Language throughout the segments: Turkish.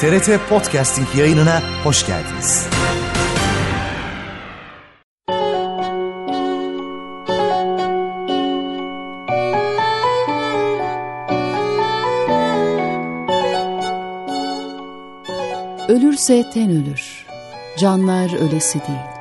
TRT Podcasting yayınına hoş geldiniz. Ölürse ten ölür, canlar ölesi değil.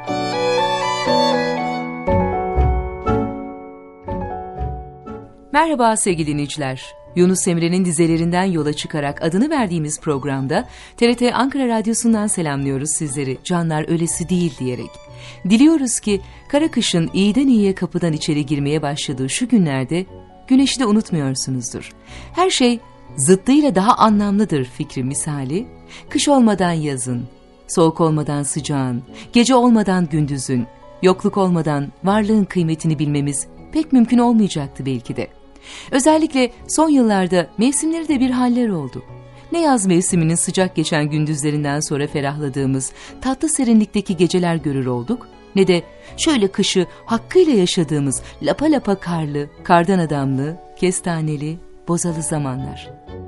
Merhaba sevgili dinleyiciler. Yunus Emre'nin dizelerinden yola çıkarak adını verdiğimiz programda TRT Ankara Radyosu'ndan selamlıyoruz sizleri, canlar ölesi değil diyerek. Diliyoruz ki kara kışın iyiden iyiye kapıdan içeri girmeye başladığı şu günlerde güneşi de unutmuyorsunuzdur. Her şey zıttıyla daha anlamlıdır fikri misali. Kış olmadan yazın, soğuk olmadan sıcağın, gece olmadan gündüzün, yokluk olmadan varlığın kıymetini bilmemiz pek mümkün olmayacaktı belki de. Özellikle son yıllarda mevsimleri de bir haller oldu. Ne yaz mevsiminin sıcak geçen gündüzlerinden sonra ferahladığımız tatlı serinlikteki geceler görür olduk, ne de şöyle kışı hakkıyla yaşadığımız lapa lapa karlı, kardan adamlı, kestaneli, bozalı zamanlar.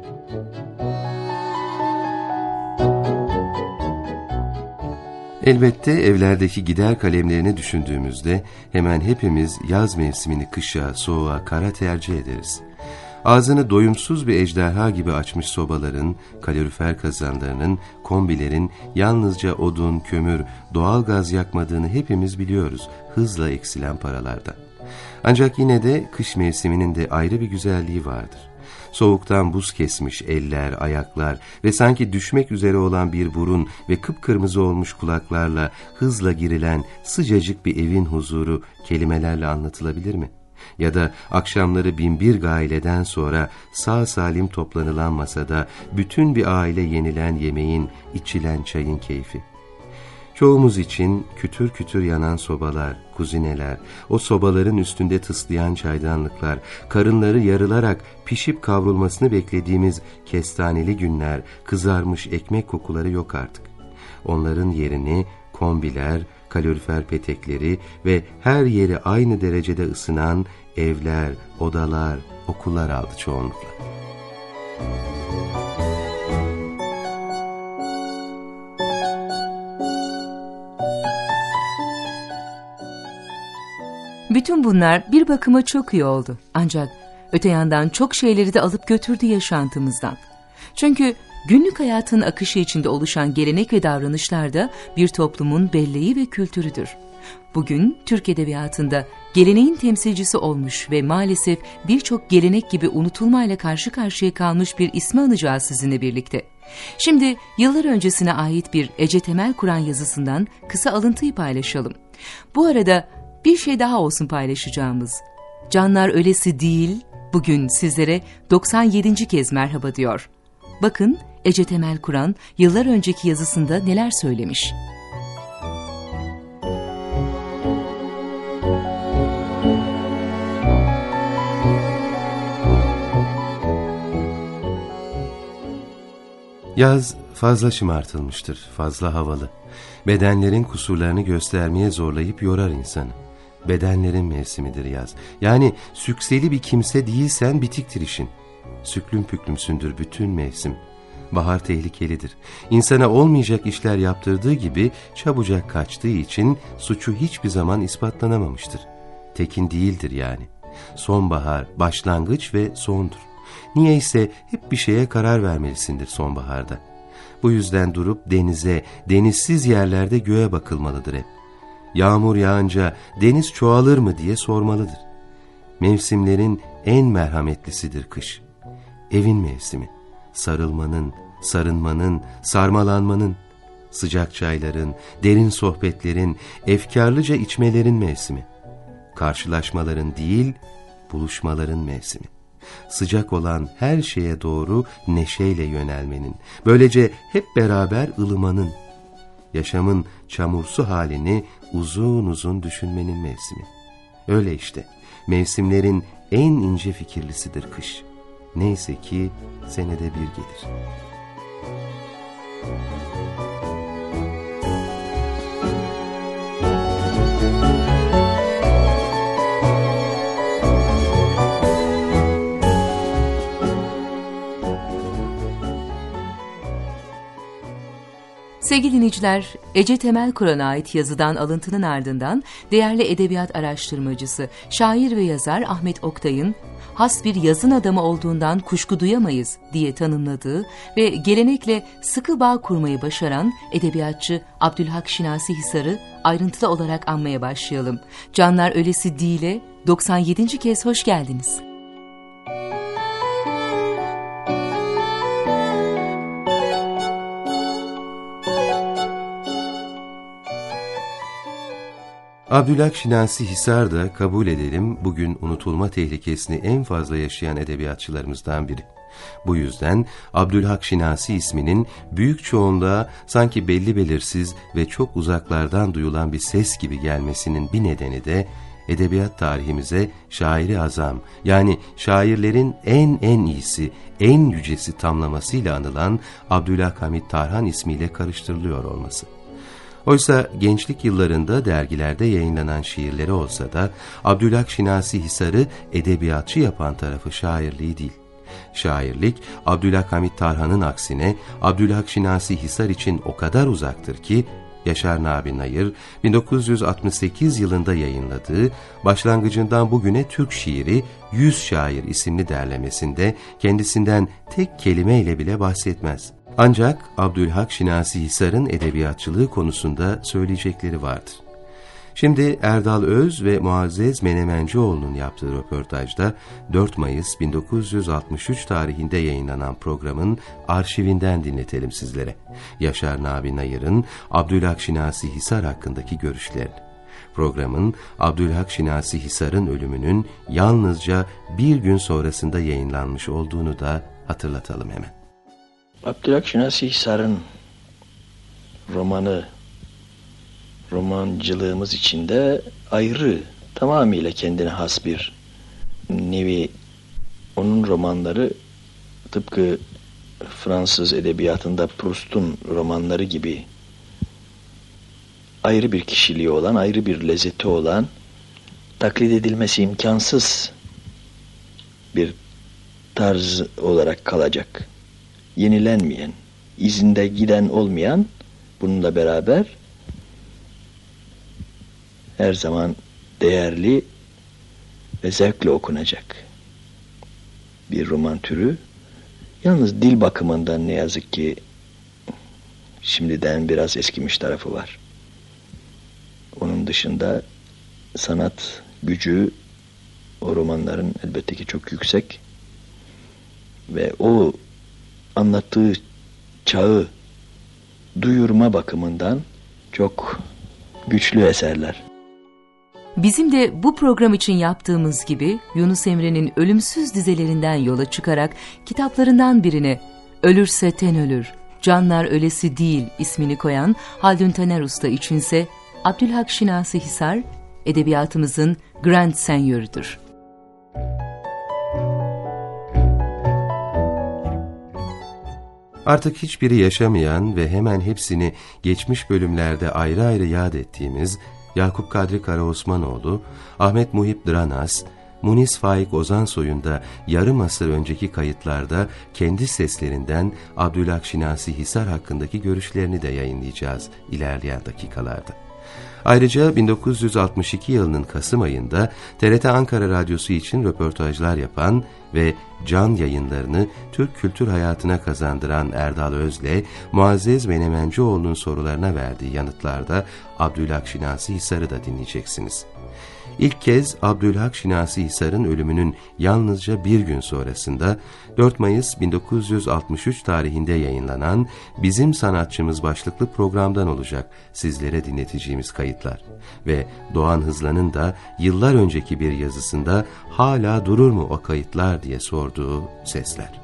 Elbette evlerdeki gider kalemlerini düşündüğümüzde hemen hepimiz yaz mevsimini kışa, soğuğa, kara tercih ederiz. Ağzını doyumsuz bir ejderha gibi açmış sobaların, kalorifer kazanlarının, kombilerin yalnızca odun, kömür, doğal gaz yakmadığını hepimiz biliyoruz hızla eksilen paralarda. Ancak yine de kış mevsiminin de ayrı bir güzelliği vardır. Soğuktan buz kesmiş eller, ayaklar ve sanki düşmek üzere olan bir burun ve kıpkırmızı olmuş kulaklarla hızla girilen sıcacık bir evin huzuru kelimelerle anlatılabilir mi? Ya da akşamları binbir gaileden sonra sağ salim toplanılan masada bütün bir aile yenilen yemeğin, içilen çayın keyfi. Çoğumuz için kütür kütür yanan sobalar, kuzineler, o sobaların üstünde tıslayan çaydanlıklar, karınları yarılarak pişip kavrulmasını beklediğimiz kestaneli günler, kızarmış ekmek kokuları yok artık. Onların yerini kombiler, kalorifer petekleri ve her yeri aynı derecede ısınan evler, odalar, okullar aldı çoğunlukla. Bütün bunlar bir bakıma çok iyi oldu. Ancak öte yandan çok şeyleri de alıp götürdü yaşantımızdan. Çünkü günlük hayatın akışı içinde oluşan gelenek ve davranışlar da bir toplumun belleği ve kültürüdür. Bugün Türk edebiyatında geleneğin temsilcisi olmuş ve maalesef birçok gelenek gibi unutulmayla karşı karşıya kalmış bir ismi anacağız sizinle birlikte. Şimdi yıllar öncesine ait bir Ece Temel Kur'an yazısından kısa alıntıyı paylaşalım. Bu arada bir şey daha olsun paylaşacağımız. Canlar ölesi değil, bugün sizlere 97. kez merhaba diyor. Bakın Ece Temel Kur'an yıllar önceki yazısında neler söylemiş. Yaz fazla şımartılmıştır, fazla havalı. Bedenlerin kusurlarını göstermeye zorlayıp yorar insanı. Bedenlerin mevsimidir yaz. Yani sükseli bir kimse değilsen bitiktir işin. Süklüm püklümsündür bütün mevsim. Bahar tehlikelidir. İnsana olmayacak işler yaptırdığı gibi çabucak kaçtığı için suçu hiçbir zaman ispatlanamamıştır. Tekin değildir yani. Sonbahar başlangıç ve sondur. Niyeyse hep bir şeye karar vermelisindir sonbaharda. Bu yüzden durup denize, denizsiz yerlerde göğe bakılmalıdır hep. Yağmur yağınca deniz çoğalır mı diye sormalıdır. Mevsimlerin en merhametlisidir kış. Evin mevsimi, sarılmanın, sarınmanın, sarmalanmanın, sıcak çayların, derin sohbetlerin, efkarlıca içmelerin mevsimi. Karşılaşmaların değil, buluşmaların mevsimi. Sıcak olan her şeye doğru neşeyle yönelmenin, böylece hep beraber ılımanın, yaşamın çamursu halini uzun uzun düşünmenin mevsimi. Öyle işte, mevsimlerin en ince fikirlisidir kış. Neyse ki senede bir gelir. Sevgili dinleyiciler, Ece Temel Kur'an'a ait yazıdan alıntının ardından değerli edebiyat araştırmacısı, şair ve yazar Ahmet Oktay'ın has bir yazın adamı olduğundan kuşku duyamayız diye tanımladığı ve gelenekle sıkı bağ kurmayı başaran edebiyatçı Abdülhak Şinasi Hisar'ı ayrıntılı olarak anmaya başlayalım. Canlar Ölesi Değil'e 97. kez hoş geldiniz. Abdülhak Şinasi Hisar da kabul edelim bugün unutulma tehlikesini en fazla yaşayan edebiyatçılarımızdan biri. Bu yüzden Abdülhak Şinasi isminin büyük çoğunluğa sanki belli belirsiz ve çok uzaklardan duyulan bir ses gibi gelmesinin bir nedeni de edebiyat tarihimize şairi azam, yani şairlerin en iyisi, en yücesi tamlamasıyla anılan Abdülhak Hamit Tarhan ismiyle karıştırılıyor olması. Oysa gençlik yıllarında dergilerde yayınlanan şiirleri olsa da Abdülhak Şinasi Hisar'ı edebiyatçı yapan tarafı şairliği değil. Şairlik, Abdülhak Hamit Tarhan'ın aksine Abdülhak Şinasi Hisar için o kadar uzaktır ki, Yaşar Nabi Nayır 1968 yılında yayınladığı başlangıcından bugüne Türk şiiri 100 şair isimli derlemesinde kendisinden tek kelimeyle bile bahsetmez. Ancak Abdülhak Şinasi Hisar'ın edebiyatçılığı konusunda söyleyecekleri vardır. Şimdi Erdal Öz ve Muazzez Menemencioğlu'nun yaptığı röportajda 4 Mayıs 1963 tarihinde yayınlanan programın arşivinden dinletelim sizlere. Yaşar Nabi Nayır'ın Abdülhak Şinasi Hisar hakkındaki görüşlerini. Programın Abdülhak Şinasi Hisar'ın ölümünün yalnızca bir gün sonrasında yayınlanmış olduğunu da hatırlatalım hemen. Abdülhak Şinasi Hisar'ın romancılığımız içinde ayrı, tamamıyla kendine has bir nevi. Onun romanları tıpkı Fransız edebiyatında Proust'un romanları gibi ayrı bir kişiliği olan, ayrı bir lezzeti olan, taklit edilmesi imkansız bir tarz olarak kalacak. Yenilenmeyen, izinde giden olmayan, bununla beraber her zaman değerli ve zevkle okunacak bir roman türü. Yalnız dil bakımından ne yazık ki şimdiden biraz eskimiş tarafı var. Onun dışında sanat gücü o romanların elbette ki çok yüksek ve o anlattığı çağı duyurma bakımından çok güçlü eserler. Bizim de bu program için yaptığımız gibi Yunus Emre'nin ölümsüz dizelerinden yola çıkarak kitaplarından birine Ölürse Ten Ölür, Canlar Ölesi Değil ismini koyan Haldun Taner Usta içinse Abdülhak Şinasi Hisar edebiyatımızın Grand Seigneurudur. Artık hiçbiri yaşamayan ve hemen hepsini geçmiş bölümlerde ayrı ayrı yad ettiğimiz Yakup Kadri Karaosmanoğlu, Ahmet Muhip Dranas, Munis Faik Ozansoy'un da yarım asır önceki kayıtlarda kendi seslerinden Abdülhak Şinasi Hisar hakkındaki görüşlerini de yayınlayacağız ilerleyen dakikalarda. Ayrıca 1962 yılının Kasım ayında TRT Ankara Radyosu için röportajlar yapan ve can yayınlarını Türk kültür hayatına kazandıran Erdal Öz'le Muazzez Menemencioğlu'nun sorularına verdiği yanıtlarda Abdülhak Şinasi Hisar'ı da dinleyeceksiniz. İlk kez Abdülhak Şinasi Hisar'ın ölümünün yalnızca bir gün sonrasında 4 Mayıs 1963 tarihinde yayınlanan Bizim Sanatçımız başlıklı programdan olacak sizlere dinleteceğimiz kayıtlar. Ve Doğan Hızlan'ın da yıllar önceki bir yazısında hala durur mu o kayıtlar diye sorduğu sesler.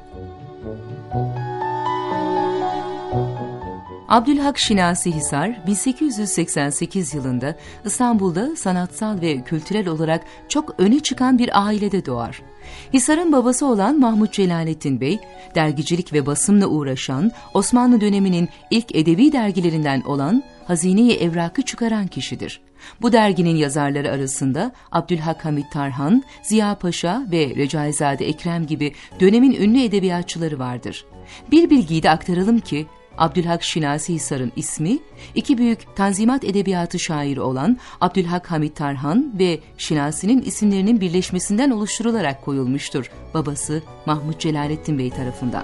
Abdülhak Şinasi Hisar 1888 yılında İstanbul'da sanatsal ve kültürel olarak çok öne çıkan bir ailede doğar. Hisar'ın babası olan Mahmut Celalettin Bey, dergicilik ve basımla uğraşan, Osmanlı döneminin ilk edebi dergilerinden olan Hazine-i Evrak'ı çıkaran kişidir. Bu derginin yazarları arasında Abdülhak Hamit Tarhan, Ziya Paşa ve Recaizade Ekrem gibi dönemin ünlü edebiyatçıları vardır. Bir bilgiyi de aktaralım ki, Abdülhak Şinasi Hisar'ın ismi, iki büyük Tanzimat edebiyatı şairi olan Abdülhak Hamit Tarhan ve Şinasi'nin isimlerinin birleşmesinden oluşturularak koyulmuştur babası Mahmud Celalettin Bey tarafından.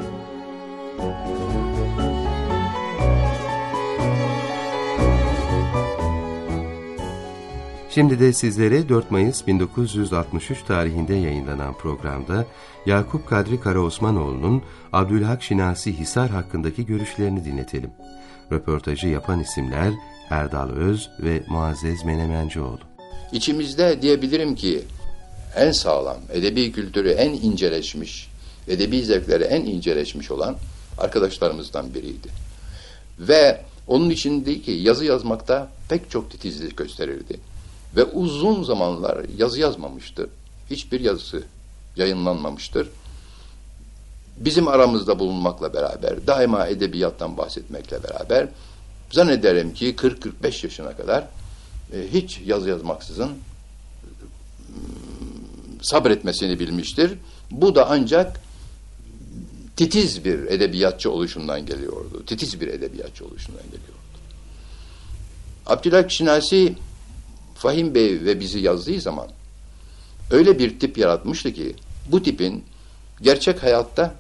Şimdi de sizlere 4 Mayıs 1963 tarihinde yayınlanan programda Yakup Kadri Karaosmanoğlu'nun Abdülhak Şinasi Hisar hakkındaki görüşlerini dinletelim. Röportajı yapan isimler Erdal Öz ve Muazzez Menemencioğlu. İçimizde diyebilirim ki en sağlam, edebi kültürü en inceleşmiş, edebi zevkleri en inceleşmiş olan arkadaşlarımızdan biriydi. Ve onun içindeki yazı yazmakta pek çok titizlik gösterirdi. Ve uzun zamanlar yazı yazmamıştır. Hiçbir yazısı yayınlanmamıştır. Bizim aramızda bulunmakla beraber, daima edebiyattan bahsetmekle beraber, zannederim ki 40-45 yaşına kadar hiç yazı yazmaksızın sabretmesini bilmiştir. Bu da ancak titiz bir edebiyatçı oluşundan geliyordu. Titiz bir edebiyatçı oluşundan geliyordu. Abdülhak Şinasi, Fahim Bey ve bizi yazdığı zaman öyle bir tip yaratmıştı ki bu tipin gerçek hayatta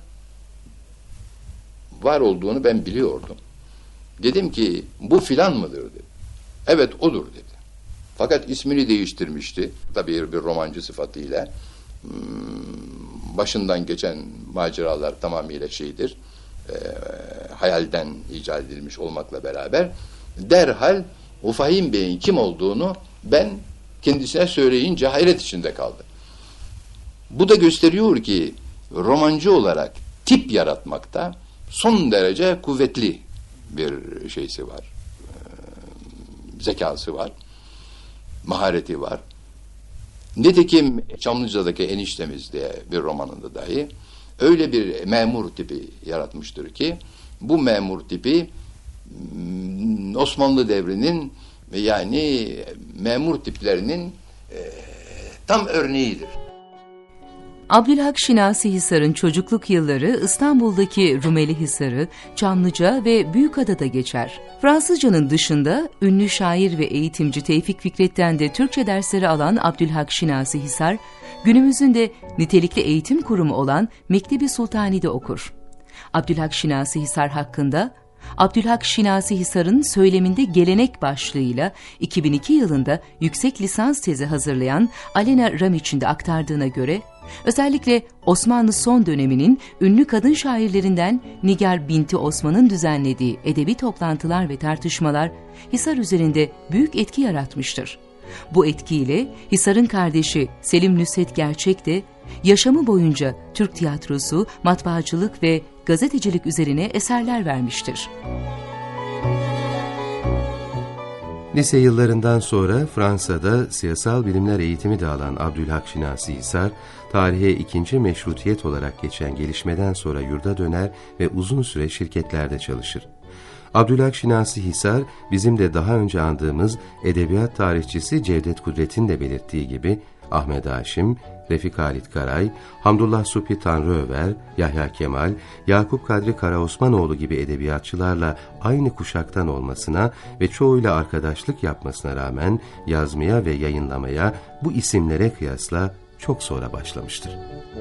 var olduğunu ben biliyordum. Dedim ki bu filan mıdır dedi. Evet odur dedi. Fakat ismini değiştirmişti. Tabii bir romancı sıfatıyla. Başından geçen maceralar tamamıyla hayalden icat edilmiş olmakla beraber derhal o Fahim Bey'in kim olduğunu ben kendisine söyleyince hayret içinde kaldı. Bu da gösteriyor ki romancı olarak tip yaratmakta son derece kuvvetli bir şeysi var. Zekası var. Mahareti var. Nitekim Çamlıca'daki Eniştemiz diye bir romanında dahi öyle bir memur tipi yaratmıştır ki bu memur tipi Osmanlı devrinin yani memur tiplerinin tam örneğidir. Abdülhak Şinasi Hisar'ın çocukluk yılları İstanbul'daki Rumeli Hisarı, Çamlıca ve Büyükada'da geçer. Fransızcanın dışında ünlü şair ve eğitimci Tevfik Fikret'ten de Türkçe dersleri alan Abdülhak Şinasi Hisar, günümüzün de nitelikli eğitim kurumu olan Mektebi Sultani'de okur. Abdülhak Şinasi Hisar hakkında Abdülhak Şinasi Hisar'ın söyleminde gelenek başlığıyla 2002 yılında yüksek lisans tezi hazırlayan Alena Ramiç'in de aktardığına göre, özellikle Osmanlı son döneminin ünlü kadın şairlerinden Nigar Binti Osman'ın düzenlediği edebi toplantılar ve tartışmalar Hisar üzerinde büyük etki yaratmıştır. Bu etkiyle Hisar'ın kardeşi Selim Nusret Gerçek de yaşamı boyunca Türk tiyatrosu, matbaacılık ve gazetecilik üzerine eserler vermiştir. Lise yıllarından sonra Fransa'da siyasal bilimler eğitimi de alan Abdülhak Şinasi Hisar, tarihe ikinci meşrutiyet olarak geçen gelişmeden sonra yurda döner ve uzun süre şirketlerde çalışır. Abdülhak Şinasi Hisar, bizim de daha önce andığımız edebiyat tarihçisi Cevdet Kudret'in de belirttiği gibi, Ahmet Haşim, Refik Halit Karay, Hamdullah Subhi Tanrıöver, Yahya Kemal, Yakup Kadri Karaosmanoğlu gibi edebiyatçılarla aynı kuşaktan olmasına ve çoğuyla arkadaşlık yapmasına rağmen yazmaya ve yayınlamaya bu isimlere kıyasla çok sonra başlamıştır.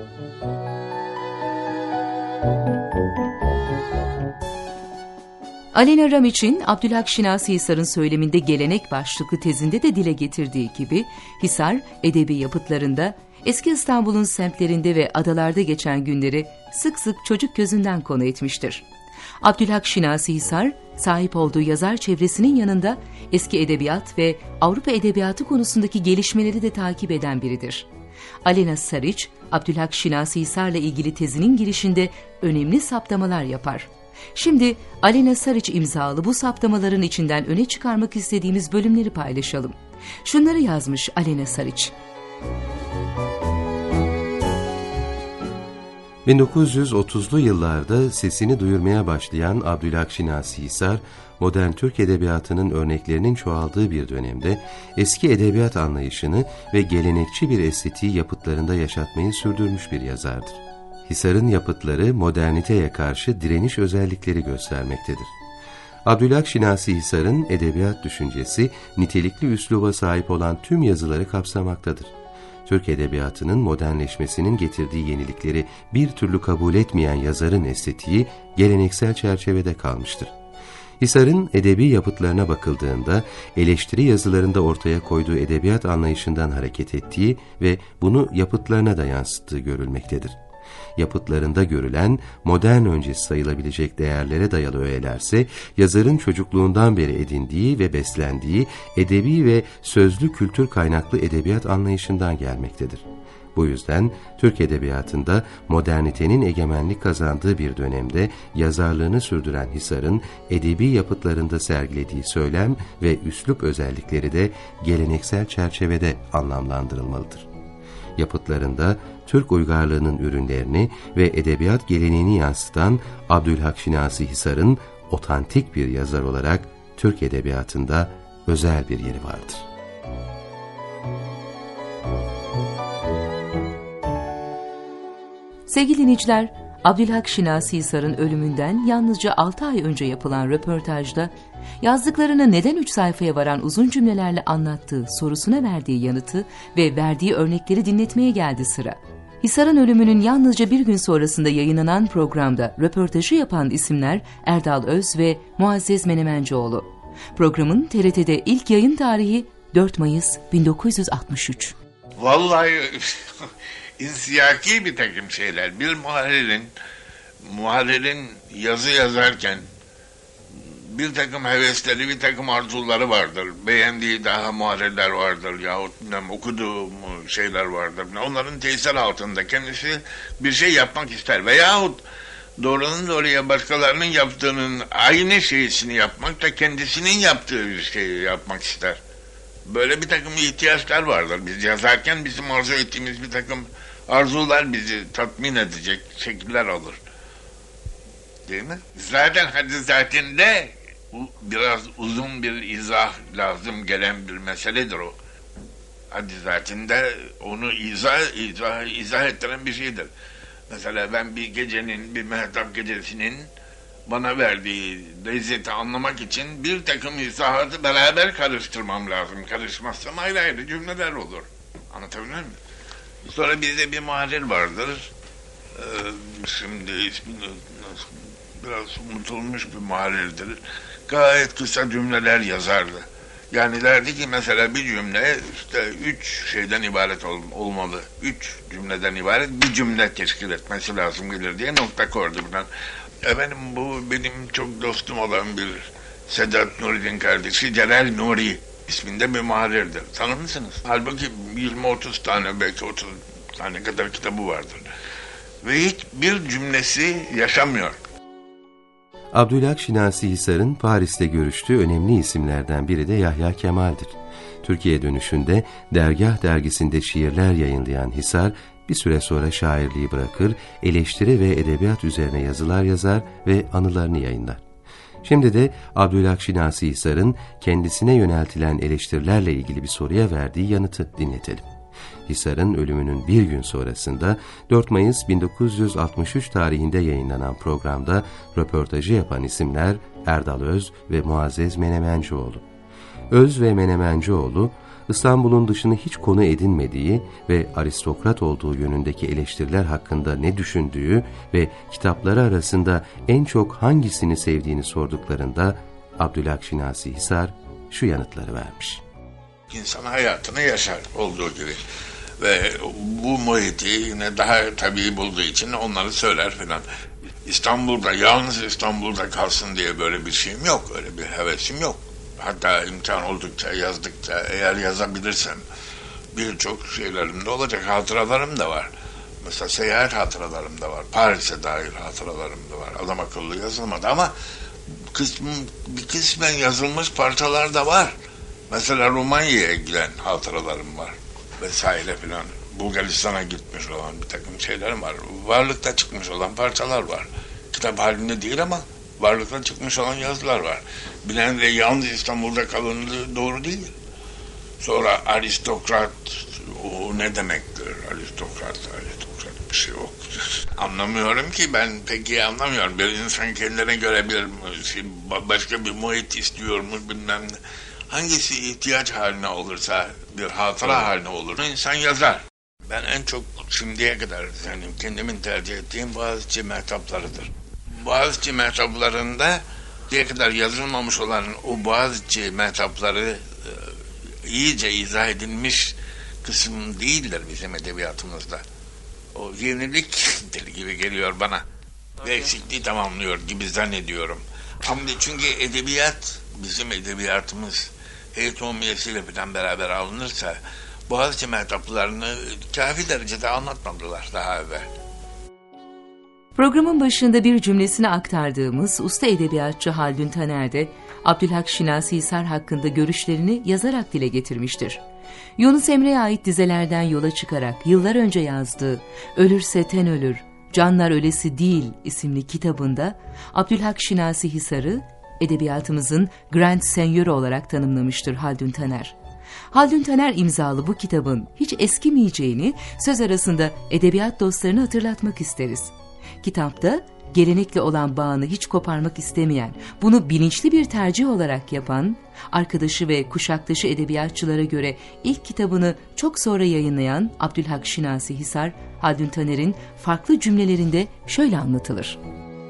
Alena Ramiç'in Abdülhak Şinasi Hisar'ın söyleminde gelenek başlıklı tezinde de dile getirdiği gibi, Hisar, edebi yapıtlarında eski İstanbul'un semtlerinde ve adalarda geçen günleri sık sık çocuk gözünden konu etmiştir. Abdülhak Şinasi Hisar, sahip olduğu yazar çevresinin yanında eski edebiyat ve Avrupa edebiyatı konusundaki gelişmeleri de takip eden biridir. Alena Sariç, Abdülhak Şinasi Hisar'la ilgili tezinin girişinde önemli saptamalar yapar. Şimdi Alena Sariç imzalı bu saptamaların içinden öne çıkarmak istediğimiz bölümleri paylaşalım. Şunları yazmış Alena Sariç. 1930'lu yıllarda sesini duyurmaya başlayan Abdülhak Şinasi Hisar, modern Türk edebiyatının örneklerinin çoğaldığı bir dönemde eski edebiyat anlayışını ve gelenekçi bir estetiği yapıtlarında yaşatmayı sürdürmüş bir yazardır. Hisar'ın yapıtları moderniteye karşı direniş özellikleri göstermektedir. Abdülhak Şinasi Hisar'ın edebiyat düşüncesi nitelikli üsluba sahip olan tüm yazıları kapsamaktadır. Türk edebiyatının modernleşmesinin getirdiği yenilikleri bir türlü kabul etmeyen yazarın estetiği geleneksel çerçevede kalmıştır. Hisar'ın edebi yapıtlarına bakıldığında eleştiri yazılarında ortaya koyduğu edebiyat anlayışından hareket ettiği ve bunu yapıtlarına da yansıttığı görülmektedir. Yapıtlarında görülen modern öncesi sayılabilecek değerlere dayalı öğelerse yazarın çocukluğundan beri edindiği ve beslendiği edebi ve sözlü kültür kaynaklı edebiyat anlayışından gelmektedir. Bu yüzden Türk edebiyatında modernitenin egemenlik kazandığı bir dönemde yazarlığını sürdüren Hisar'ın edebi yapıtlarında sergilediği söylem ve üslup özellikleri de geleneksel çerçevede anlamlandırılmalıdır. Yapıtlarında Türk uygarlığının ürünlerini ve edebiyat geleneğini yansıtan Abdülhak Şinasi Hisar'ın otantik bir yazar olarak Türk edebiyatında özel bir yeri vardır. Sevgili dinleyiciler, Abdülhak Şinasi Hisar'ın ölümünden yalnızca 6 ay önce yapılan röportajda yazdıklarını neden 3 sayfaya varan uzun cümlelerle anlattığı sorusuna verdiği yanıtı ve verdiği örnekleri dinletmeye geldi sıra. Hisar'ın ölümünün yalnızca bir gün sonrasında yayınlanan programda röportajı yapan isimler Erdal Öz ve Muazzez Menemencioğlu. Programın TRT'de ilk yayın tarihi 4 Mayıs 1963. Vallahi insiyaki bir takım şeyler. Bir muharririn yazı yazarken bir takım hevesleri, bir takım arzuları vardır. Beğendiği daha muharrirler vardır yahut okuduğu şeyler vardır. Onların tesir altında kendisi bir şey yapmak ister. Veyahut doğrudan doğruya başkalarının yaptığının aynı şeysini yapmak da kendisinin yaptığı bir şeyi yapmak ister. Böyle bir takım ihtiyaçlar vardır. Biz yazarken bizim arzu ettiğimiz bir takım arzular bizi tatmin edecek şekiller alır. Değil mi? Zaten haddi zatinde biraz uzun bir izah lazım gelen bir meseledir o. Haddi zatinde onu izah ettiren bir şeydir. Mesela ben bir gecenin, bir mehtap gecesinin bana verdiği lezzeti anlamak için bir takım izahatı beraber karıştırmam lazım. Karışmazsam ayrı ayrı cümleler olur. Anlatabiliyor muyum? Sonra bizde bir muharrir vardır. Şimdi ismi biraz unutulmuş bir muharrirdir. Gayet kısa cümleler yazardı. Yani derdi ki mesela bir cümle işte 3 şeyden ibaret olmalı. 3 cümleden ibaret bir cümle teşkil etmesi lazım gelir diye nokta koydu buradan. Efendim bu benim çok dostum olan bir Sedat Nuri'nin kardeşi Celal Nuri isminde bir muharrirdir. Tanır mısınız? Halbuki 20-30 tane belki 30 tane kadar kitabı vardır. Ve hiçbir cümlesi yaşamıyor. Abdülhak Şinasi Hisar'ın Paris'te görüştüğü önemli isimlerden biri de Yahya Kemal'dir. Türkiye dönüşünde Dergah dergisinde şiirler yayınlayan Hisar, bir süre sonra şairliği bırakır, eleştiri ve edebiyat üzerine yazılar yazar ve anılarını yayınlar. Şimdi de Abdülhak Şinasi Hisar'ın kendisine yöneltilen eleştirilerle ilgili bir soruya verdiği yanıtı dinletelim. Hisar'ın ölümünün bir gün sonrasında 4 Mayıs 1963 tarihinde yayınlanan programda röportajı yapan isimler Erdal Öz ve Muazzez Menemencioğlu. Öz ve Menemencioğlu, İstanbul'un dışını hiç konu edinmediği ve aristokrat olduğu yönündeki eleştiriler hakkında ne düşündüğü ve kitapları arasında en çok hangisini sevdiğini sorduklarında Abdülhak Şinasi Hisar şu yanıtları vermiş. İnsan hayatını yaşar olduğu gibi ve bu muhiti yine daha tabii bulduğu için onları söyler filan. İstanbul'da, yalnız İstanbul'da kalsın diye böyle bir şeyim yok, öyle bir hevesim yok. Hatta imkan oldukça, yazdıkça, eğer yazabilirsem birçok şeylerim de olacak, hatıralarım da var. Mesela seyahat hatıralarım da var, Paris'e dair hatıralarım da var. Adam akıllı yazılmadı ama bir kısmen yazılmış parçalar da var. Mesela Romanya'ya giden hatıralarım var vesaire filan. Bulgaristan'a gitmiş olan bir takım şeylerim var. Varlıkta çıkmış olan parçalar var. Kitap halinde değil ama varlıkta çıkmış olan yazılar var. Bilen de yalnız İstanbul'da kalındığı doğru değil. Sonra aristokrat, o ne demektir? Aristokrat. bir şey yok. Anlamıyorum ki, ben pek iyi anlamıyorum. Bir insan kendine göre bir başka bir muhit istiyor mu bilmem ne. Hangisi ihtiyaç haline olursa, bir hatıra haline olur, insan yazar. Ben en çok şimdiye kadar yani kendimin tercih ettiğim Boğaziçi mehtaplarıdır. Boğaziçi mehtaplarında diye kadar yazılmamış olan o Boğaziçi mehtapları iyice izah edilmiş kısım değildir bizim edebiyatımızda. O yeniliktir gibi geliyor bana. Ve eksikliği tamamlıyor gibi zannediyorum. Şimdi çünkü edebiyat, bizim edebiyatımız heyet umumiyesiyle falan beraber alınırsa Boğaziçi mehtaplarını kafi derecede anlatmadılar daha evvel. Programın başında bir cümlesini aktardığımız usta edebiyatçı Haldun Taner de Abdülhak Şinasi Hisar hakkında görüşlerini yazarak dile getirmiştir. Yunus Emre'ye ait dizelerden yola çıkarak yıllar önce yazdığı Ölürse Ten Ölür, Canlar Ölesi Değil isimli kitabında Abdülhak Şinasi Hisar'ı edebiyatımızın Grand Seigneur olarak tanımlamıştır Haldun Taner. Haldun Taner imzalı bu kitabın hiç eskimeyeceğini söz arasında edebiyat dostlarını hatırlatmak isteriz. Kitapta gelenekle olan bağını hiç koparmak istemeyen, bunu bilinçli bir tercih olarak yapan, arkadaşı ve kuşaktaşı edebiyatçılara göre ilk kitabını çok sonra yayınlayan Abdülhak Şinasi Hisar, Haldun Taner'in farklı cümlelerinde şöyle anlatılır.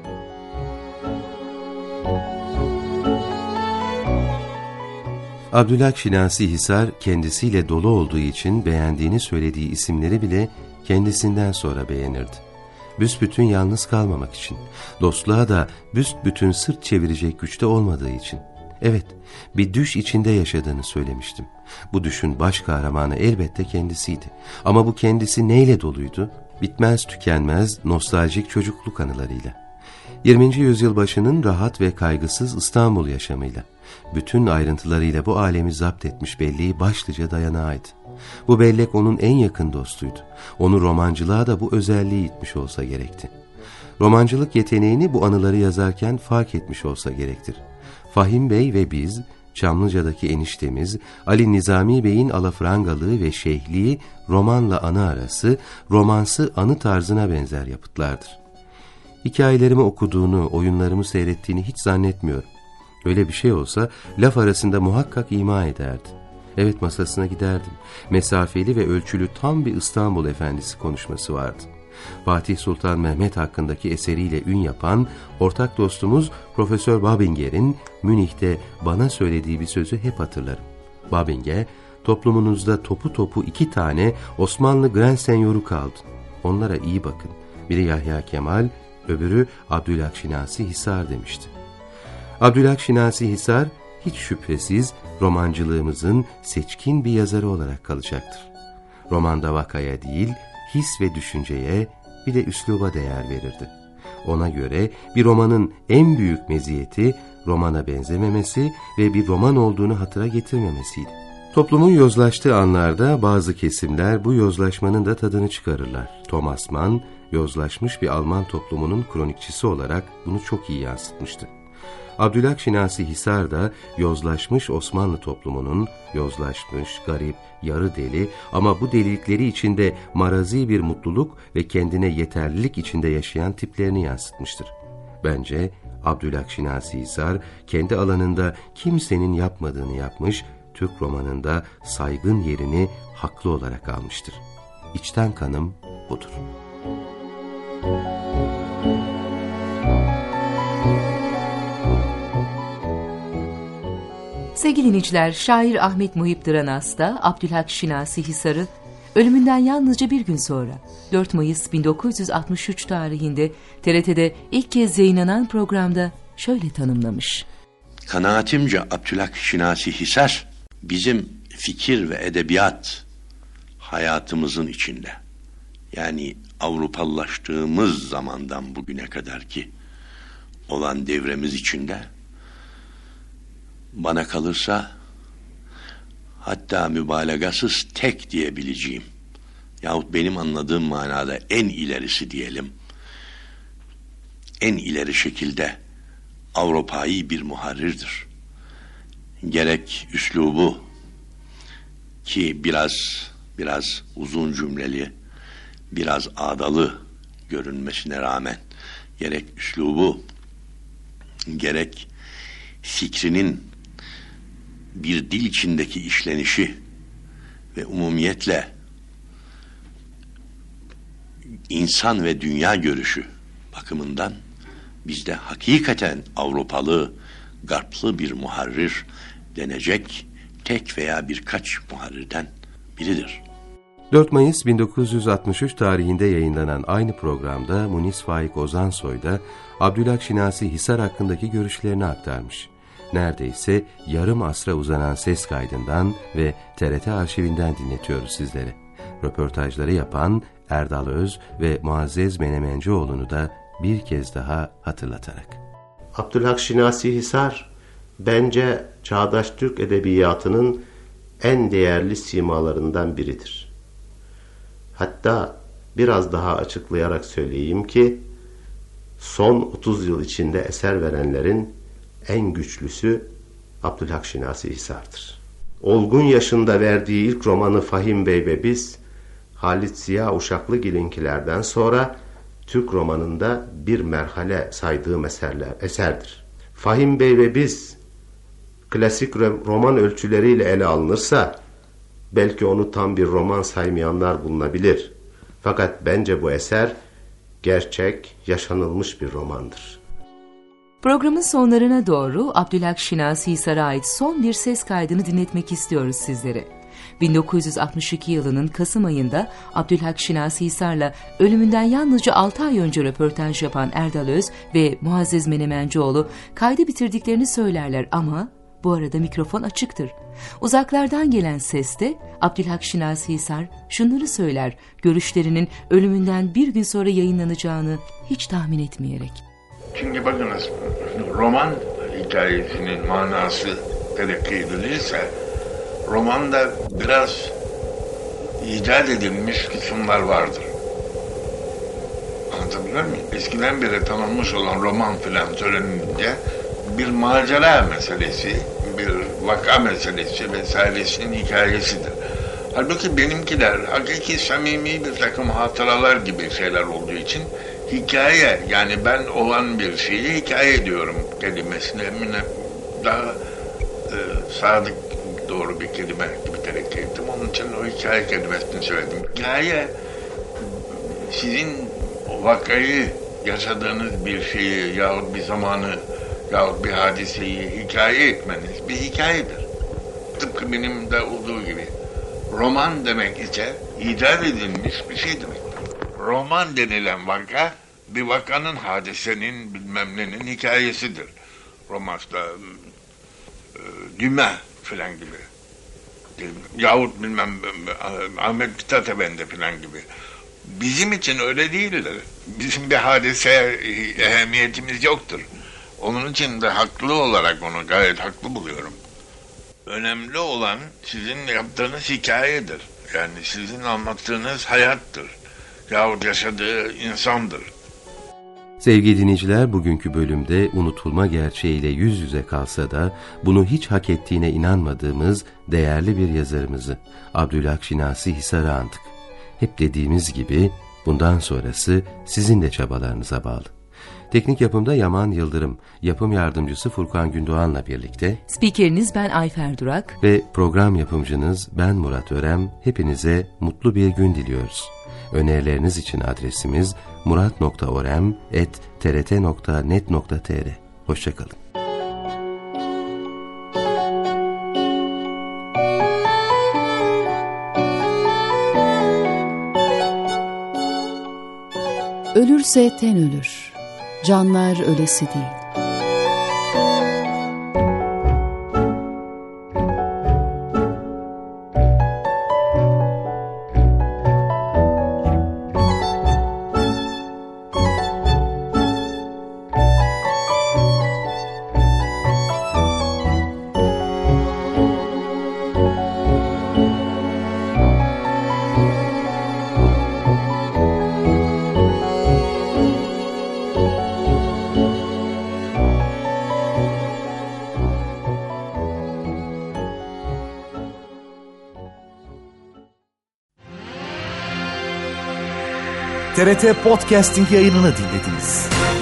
Abdülhak Şinasi Hisar kendisiyle dolu olduğu için beğendiğini söylediği isimleri bile kendisinden sonra beğenirdi. Büsbütün yalnız kalmamak için, dostluğa da büsbütün sırt çevirecek güçte olmadığı için. Evet, bir düş içinde yaşadığını söylemiştim. Bu düşün baş kahramanı elbette kendisiydi. Ama bu kendisi neyle doluydu? Bitmez tükenmez nostaljik çocukluk anılarıyla. 20. yüzyıl başının rahat ve kaygısız İstanbul yaşamıyla. Bütün ayrıntılarıyla bu alemi zapt etmiş belleği başlıca dayanağıydı. Bu bellek onun en yakın dostuydu. Onu romancılığa da bu özelliği itmiş olsa gerekti. Romancılık yeteneğini bu anıları yazarken fark etmiş olsa gerektir. Fahim Bey ve biz, Çamlıca'daki eniştemiz, Ali Nizami Bey'in alafrangalığı ve şeyhliği romanla anı arası, romansı anı tarzına benzer yapıtlardır. Hikayelerimi okuduğunu, oyunlarımı seyrettiğini hiç zannetmiyorum. Öyle bir şey olsa laf arasında muhakkak ima ederdi. Evet, masasına giderdim. Mesafeli ve ölçülü tam bir İstanbul Efendisi konuşması vardı. Fatih Sultan Mehmet hakkındaki eseriyle ün yapan ortak dostumuz Profesör Babinger'in Münih'te bana söylediği bir sözü hep hatırlarım. Babinger, toplumunuzda topu topu 2 tane Osmanlı Grand Seigneurs'u kaldı. Onlara iyi bakın. Biri Yahya Kemal, öbürü Abdülhak Şinasi Hisar demişti. Abdülhak Şinasi Hisar hiç şüphesiz romancılığımızın seçkin bir yazarı olarak kalacaktır. Romanda vakaya değil, his ve düşünceye, bir de üsluba değer verirdi. Ona göre bir romanın en büyük meziyeti romana benzememesi ve bir roman olduğunu hatıra getirmemesiydi. Toplumun yozlaştığı anlarda bazı kesimler bu yozlaşmanın da tadını çıkarırlar. Thomas Mann, yozlaşmış bir Alman toplumunun kronikçisi olarak bunu çok iyi yansıtmıştı. Abdülhak Şinasi Hisar da yozlaşmış Osmanlı toplumunun yozlaşmış, garip, yarı deli ama bu delilikleri içinde marazi bir mutluluk ve kendine yeterlilik içinde yaşayan tiplerini yansıtmıştır. Bence Abdülhak Şinasi Hisar kendi alanında kimsenin yapmadığını yapmış, Türk romanında saygın yerini haklı olarak almıştır. İçten kanım budur. Sevgili dinleyiciler, şair Ahmet Muhip Dıranas da Abdülhak Şinasi Hisar'ı ölümünden yalnızca bir gün sonra 4 Mayıs 1963 tarihinde TRT'de ilk kez yayınlanan programda şöyle tanımlamış. Kanaatimce Abdülhak Şinasi Hisar bizim fikir ve edebiyat hayatımızın içinde. Yani Avrupalılaştığımız zamandan bugüne kadar ki olan devremiz içinde bana kalırsa hatta mübalagasız tek diyebileceğim yahut benim anladığım manada en ilerisi diyelim, en ileri şekilde Avrupa'yı bir muharrirdir. Gerek üslubu ki biraz uzun cümleli, biraz ağdalı görünmesine rağmen gerek üslubu, gerek fikrinin bir dil içindeki işlenişi ve umumiyetle insan ve dünya görüşü bakımından bizde hakikaten Avrupalı, Garplı bir muharrir denecek tek veya birkaç muharrirden biridir. 4 Mayıs 1963 tarihinde yayınlanan aynı programda Munis Faik Ozansoy da Abdülhak Şinasi Hisar hakkındaki görüşlerini aktarmış. Neredeyse yarım asra uzanan ses kaydından ve TRT arşivinden dinletiyoruz sizlere. Röportajları yapan Erdal Öz ve Muazzez Menemencioğlu'nu da bir kez daha hatırlatarak. Abdülhak Şinasi Hisar bence çağdaş Türk edebiyatının en değerli simalarından biridir. Hatta biraz daha açıklayarak söyleyeyim ki son 30 yıl içinde eser verenlerin en güçlüsü Abdülhak Şinasi Hisar'dır. Olgun yaşında verdiği ilk romanı Fahim Bey ve Biz, Halit Ziya Uşaklıgil'inkilerden sonra Türk romanında bir merhale saydığım eserdir. Fahim Bey ve Biz klasik roman ölçüleriyle ele alınırsa belki onu tam bir roman saymayanlar bulunabilir. Fakat bence bu eser gerçek, yaşanılmış bir romandır. Programın sonlarına doğru Abdülhak Şinasi Hisar'a ait son bir ses kaydını dinletmek istiyoruz sizlere. 1962 yılının Kasım ayında Abdülhak Şinasi Hisar'la ölümünden yalnızca 6 ay önce röportaj yapan Erdal Öz ve Muazzez Menemencioğlu kaydı bitirdiklerini söylerler ama bu arada mikrofon açıktır. Uzaklardan gelen seste Abdülhak Şinasi Hisar şunları söyler, görüşlerinin ölümünden bir gün sonra yayınlanacağını hiç tahmin etmeyerek. Çünkü bakınız, roman hikayesinin manası terakki edilirse, romanda biraz icat edilmiş kısımlar vardır. Anlatabiliyor muyum? Eskiden beri tanınmış olan roman filan söylenince bir macera meselesi, bir vaka meselesi vesairesinin hikayesidir. Halbuki benimkiler hakiki samimi bir takım hatıralar gibi şeyler olduğu için hikaye, yani ben olan bir şeyi hikaye ediyorum kelimesine daha sadık doğru bir kelime gibi terakki ettim. Onun için o hikaye kelimesini söyledim. Hikaye sizin vakayı, yaşadığınız bir şeyi yahut bir zamanı yahut bir hadiseyi hikaye etmeniz bir hikayedir. Tıpkı benim de olduğu gibi. Roman demek ise icat edilmiş bir şey demek. Roman denilen vaka bir vakanın, hadisenin, bilmem nenin hikayesidir. Romansta Düme filan gibi. Yahut bilmem Ahmet Mithat Efendi filan gibi. Bizim için öyle değildir. Bizim bir hadise ehemmiyetimiz yoktur. Onun için de haklı olarak onu gayet haklı buluyorum. Önemli olan sizin yaptığınız hikayedir. Yani sizin anlattığınız hayattır. Yahut yaşadığı insandır. Sevgili dinleyiciler, bugünkü bölümde unutulma gerçeğiyle yüz yüze kalsa da bunu hiç hak ettiğine inanmadığımız değerli bir yazarımızı Abdülhak Şinasi Hisar'ı andık. Hep dediğimiz gibi bundan sonrası sizin de çabalarınıza bağlı. Teknik yapımda Yaman Yıldırım, yapım yardımcısı Furkan Gündoğan'la birlikte spikeriniz ben Ayfer Durak ve program yapımcınız ben Murat Örem, hepinize mutlu bir gün diliyoruz. Önerileriniz için adresimiz murat.orem@trt.net.tr. Hoşça kalın. Ölürse ten ölür, canlar ölesi değil. TRT Podcasting yayınını dinlediniz.